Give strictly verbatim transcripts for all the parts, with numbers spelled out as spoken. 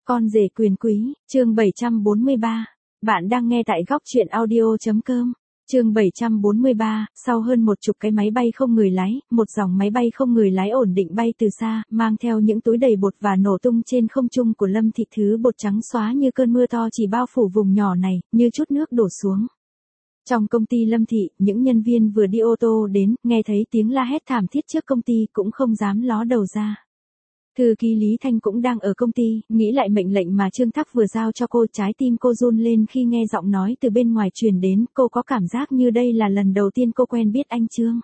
Con rể quyền quý, chương bảy trăm bốn mươi ba. Bạn đang nghe tại góc truyện audio.com. Chương bảy trăm bốn mươi ba, sau hơn một chục cái máy bay không người lái, một dòng máy bay không người lái ổn định bay từ xa, mang theo những túi đầy bột và nổ tung trên không trung của Lâm Thị, thứ bột trắng xóa như cơn mưa to chỉ bao phủ vùng nhỏ này, như chút nước đổ xuống. Trong công ty Lâm Thị, những nhân viên vừa đi ô tô đến, nghe thấy tiếng la hét thảm thiết trước công ty cũng không dám ló đầu ra. Thư ký Lý Thanh cũng đang ở công ty, nghĩ lại mệnh lệnh mà Trương Thác vừa giao cho cô, trái tim cô run lên khi nghe giọng nói từ bên ngoài truyền đến, cô có cảm giác như đây là lần đầu tiên cô quen biết anh Trương.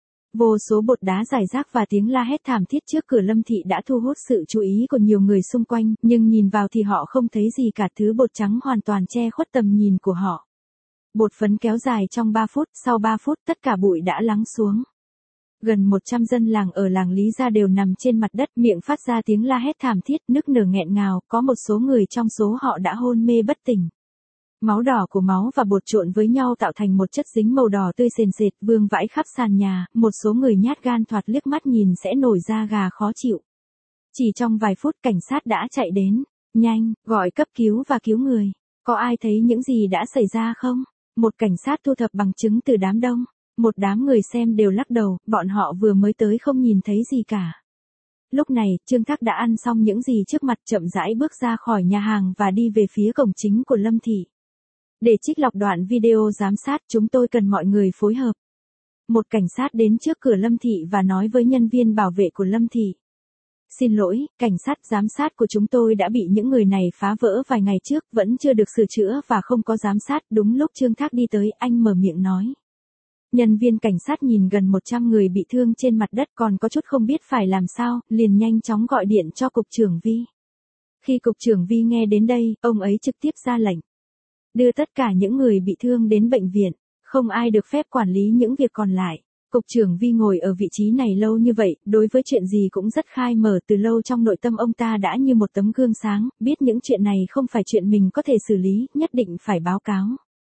Vô số bột đá rải rác và tiếng la hét thảm thiết trước cửa Lâm Thị đã thu hút sự chú ý của nhiều người xung quanh, nhưng nhìn vào thì họ không thấy gì cả, thứ bột trắng hoàn toàn che khuất tầm nhìn của họ. Bột phấn kéo dài trong ba phút, sau ba phút tất cả bụi đã lắng xuống. Gần một trăm dân làng ở làng Lý Gia đều nằm trên mặt đất, miệng phát ra tiếng la hét thảm thiết, nức nở nghẹn ngào, có một số người trong số họ đã hôn mê bất tỉnh. Máu đỏ của máu và bột trộn với nhau tạo thành một chất dính màu đỏ tươi sền sệt, vương vãi khắp sàn nhà, một số người nhát gan thoạt liếc mắt nhìn sẽ nổi da gà khó chịu. Chỉ trong vài phút cảnh sát đã chạy đến, nhanh, gọi cấp cứu và cứu người. Có ai thấy những gì đã xảy ra không? Một cảnh sát thu thập bằng chứng từ đám đông. Một đám người xem đều lắc đầu, bọn họ vừa mới tới không nhìn thấy gì cả. Lúc này, Trương Thác đã ăn xong những gì trước mặt, chậm rãi bước ra khỏi nhà hàng và đi về phía cổng chính của Lâm Thị. Để trích lọc đoạn video giám sát, chúng tôi cần mọi người phối hợp. Một cảnh sát đến trước cửa Lâm Thị và nói với nhân viên bảo vệ của Lâm Thị. Xin lỗi, cảnh sát, giám sát của chúng tôi đã bị những người này phá vỡ vài ngày trước, vẫn chưa được sửa chữa và không có giám sát. Đúng lúc Trương Thác đi tới, anh mở miệng nói. Nhân viên cảnh sát nhìn gần một trăm người bị thương trên mặt đất còn có chút không biết phải làm sao, liền nhanh chóng gọi điện cho cục trưởng Vi. Khi cục trưởng Vi nghe đến đây, ông ấy trực tiếp ra lệnh. Đưa tất cả những người bị thương đến bệnh viện, không ai được phép quản lý những việc còn lại. Cục trưởng Vi ngồi ở vị trí này lâu như vậy, đối với chuyện gì cũng rất khai mở, từ lâu trong nội tâm ông ta đã như một tấm gương sáng, biết những chuyện này không phải chuyện mình có thể xử lý, nhất định phải báo cáo.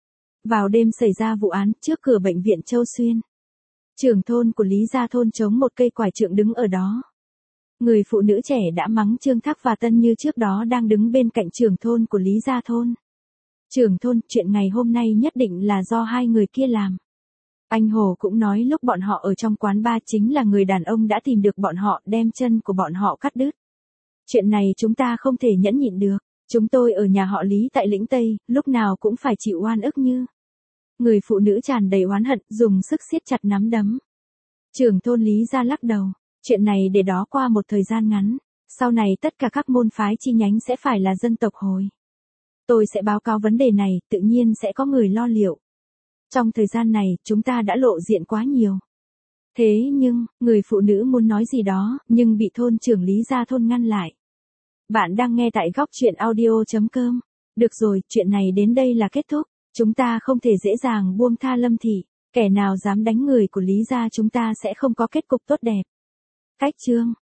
Vào đêm xảy ra vụ án, trước cửa bệnh viện Châu Xuyên, trưởng thôn của Lý Gia thôn chống một cây quải trượng đứng ở đó. Người phụ nữ trẻ đã mắng Trương Thác và Tân Như trước đó đang đứng bên cạnh trưởng thôn của Lý Gia thôn. Trưởng thôn, chuyện ngày hôm nay nhất định là do hai người kia làm. Anh Hồ cũng nói lúc bọn họ ở trong quán bar chính là người đàn ông đã tìm được bọn họ, đem chân của bọn họ cắt đứt. Chuyện này chúng ta không thể nhẫn nhịn được. Chúng tôi ở nhà họ Lý tại Lĩnh Tây, lúc nào cũng phải chịu oan ức như. Người phụ nữ tràn đầy oán hận, dùng sức siết chặt nắm đấm. Trưởng thôn Lý Gia lắc đầu. Chuyện này để đó qua một thời gian ngắn. Sau này tất cả các môn phái chi nhánh sẽ phải là dân tộc Hồi. Tôi sẽ báo cáo vấn đề này, tự nhiên sẽ có người lo liệu. Trong thời gian này, chúng ta đã lộ diện quá nhiều. Thế nhưng, người phụ nữ muốn nói gì đó, nhưng bị thôn trưởng Lý Gia thôn ngăn lại. Bạn đang nghe tại góc truyện audio.com. Được rồi, chuyện này đến đây là kết thúc. Chúng ta không thể dễ dàng buông tha Lâm Thị. Kẻ nào dám đánh người của Lý Gia chúng ta sẽ không có kết cục tốt đẹp. Cách chương.